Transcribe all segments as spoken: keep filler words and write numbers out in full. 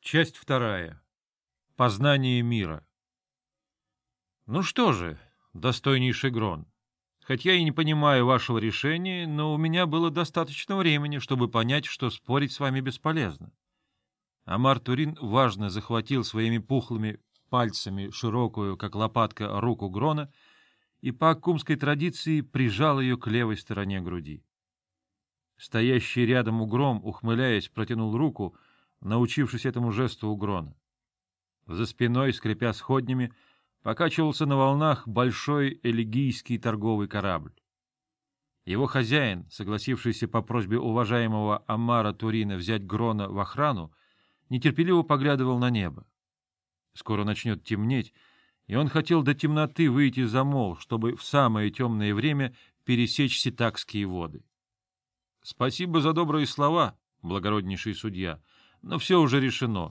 Часть вторая. Познание мира. Ну что же, достойнейший Грон, хоть я и не понимаю вашего решения, но у меня было достаточно времени, чтобы понять, что спорить с вами бесполезно. Амар-Турин важно захватил своими пухлыми пальцами широкую, как лопатка, руку Грона и по аккумской традиции прижал ее к левой стороне груди. Стоящий рядом Угром, ухмыляясь, протянул руку, научившись этому жесту у Грона. За спиной, скрипя сходнями, покачивался на волнах большой элегийский торговый корабль. Его хозяин, согласившийся по просьбе уважаемого Амара Турина взять Грона в охрану, нетерпеливо поглядывал на небо. Скоро начнет темнеть, и он хотел до темноты выйти за мол, чтобы в самое темное время пересечь ситакские воды. — Спасибо за добрые слова, благороднейший судья, но все уже решено.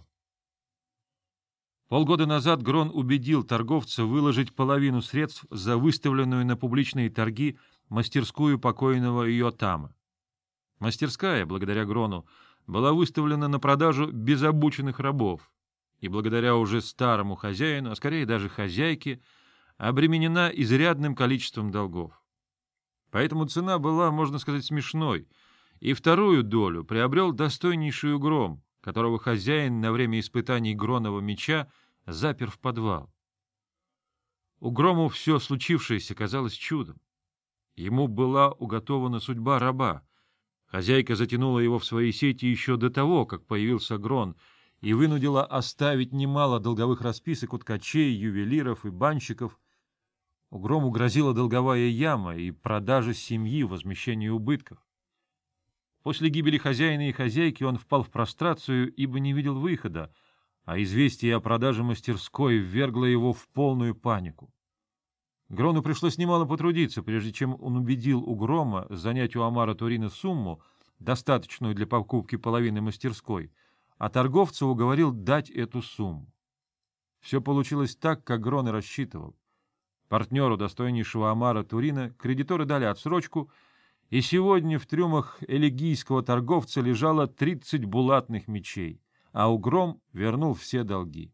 Полгода назад Грон убедил торговца выложить половину средств за выставленную на публичные торги мастерскую покойного Йотама. Мастерская, благодаря Грону, была выставлена на продажу без обученных рабов, и благодаря уже старому хозяину, а скорее даже хозяйке, обременена изрядным количеством долгов. Поэтому цена была, можно сказать, смешной, и вторую долю приобрел достойнейший Угром, которого хозяин на время испытаний Гронова меча запер в подвал. Угрому все случившееся казалось чудом. Ему была уготована судьба раба. Хозяйка затянула его в свои сети еще до того, как появился Грон, и вынудила оставить немало долговых расписок у ткачей, ювелиров и банщиков. Угрому грозила долговая яма и продажа семьи, возмещение убытков. После гибели хозяина и хозяйки он впал в прострацию, ибо не видел выхода, а известие о продаже мастерской ввергло его в полную панику. Грону пришлось немало потрудиться, прежде чем он убедил Угрома занять у Амара Турина сумму, достаточную для покупки половины мастерской, а торговца уговорил дать эту сумму. Все получилось так, как Грон и рассчитывал. Партнеру достойнейшего Амара Турина кредиторы дали отсрочку, и сегодня в трюмах элегийского торговца лежало тридцать булатных мечей, а Угром вернул все долги.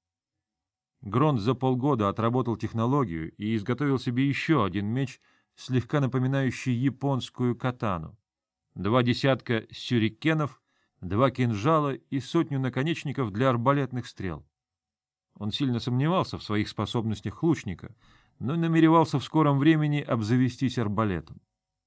Грон за полгода отработал технологию и изготовил себе еще один меч, слегка напоминающий японскую катану, два десятка сюрикенов, два кинжала и сотню наконечников для арбалетных стрел. Он сильно сомневался в своих способностях лучника, но намеревался в скором времени обзавестись арбалетом.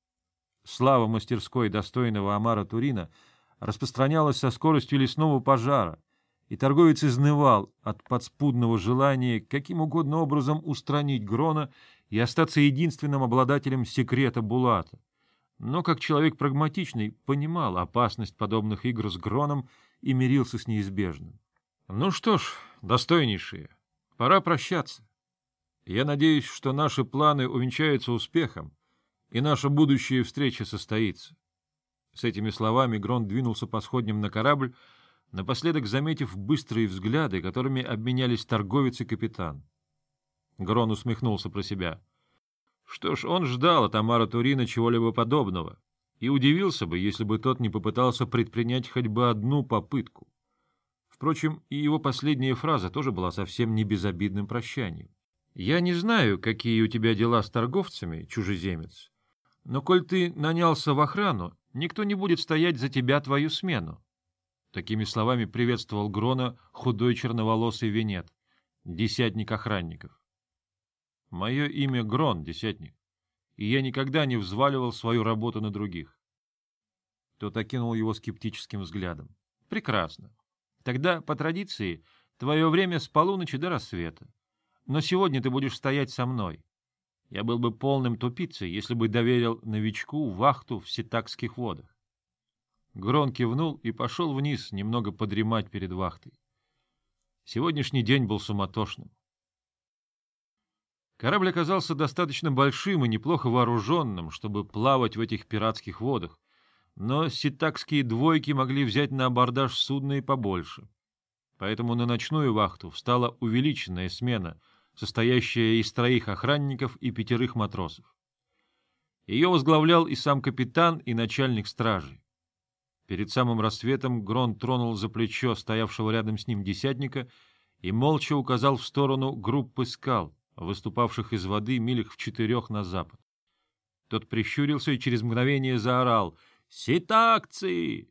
Слава мастерской достойного Амара Турина распространялась со скоростью лесного пожара, и торговец изнывал от подспудного желания каким угодно образом устранить Грона и остаться единственным обладателем секрета Булата. Но, как человек прагматичный, понимал опасность подобных игр с Гроном и мирился с неизбежным. Ну что ж, достойнейшие, пора прощаться. Я надеюсь, что наши планы увенчаются успехом, и наша будущая встреча состоится. С этими словами Грон двинулся по сходням на корабль, напоследок заметив быстрые взгляды, которыми обменялись торговец и капитан. Грон усмехнулся про себя. Что ж, он ждал от Амара Турина чего-либо подобного и удивился бы, если бы тот не попытался предпринять хоть бы одну попытку. Впрочем, и его последняя фраза тоже была совсем не безобидным прощанием. «Я не знаю, какие у тебя дела с торговцами, чужеземец, но коль ты нанялся в охрану, никто не будет стоять за тебя твою смену». Такими словами приветствовал Грона худой черноволосый венет, десятник охранников. «Мое имя Грон, десятник, и я никогда не взваливал свою работу на других». Тот окинул его скептическим взглядом. «Прекрасно. Тогда, по традиции, твое время с полуночи до рассвета. Но сегодня ты будешь стоять со мной. Я был бы полным тупицей, если бы доверил новичку вахту в ситакских водах». Грон кивнул и пошел вниз немного подремать перед вахтой. Сегодняшний день был суматошным. Корабль оказался достаточно большим и неплохо вооруженным, чтобы плавать в этих пиратских водах, но ситакские двойки могли взять на абордаж судно и побольше. Поэтому на ночную вахту встала увеличенная смена, состоящая из троих охранников и пятерых матросов. Ее возглавлял и сам капитан, и начальник стражи. Перед самым рассветом Грон тронул за плечо стоявшего рядом с ним десятника и молча указал в сторону группы скал, выступавших из воды милях в четырех на запад. Тот прищурился и через мгновение заорал: «Ситакцы!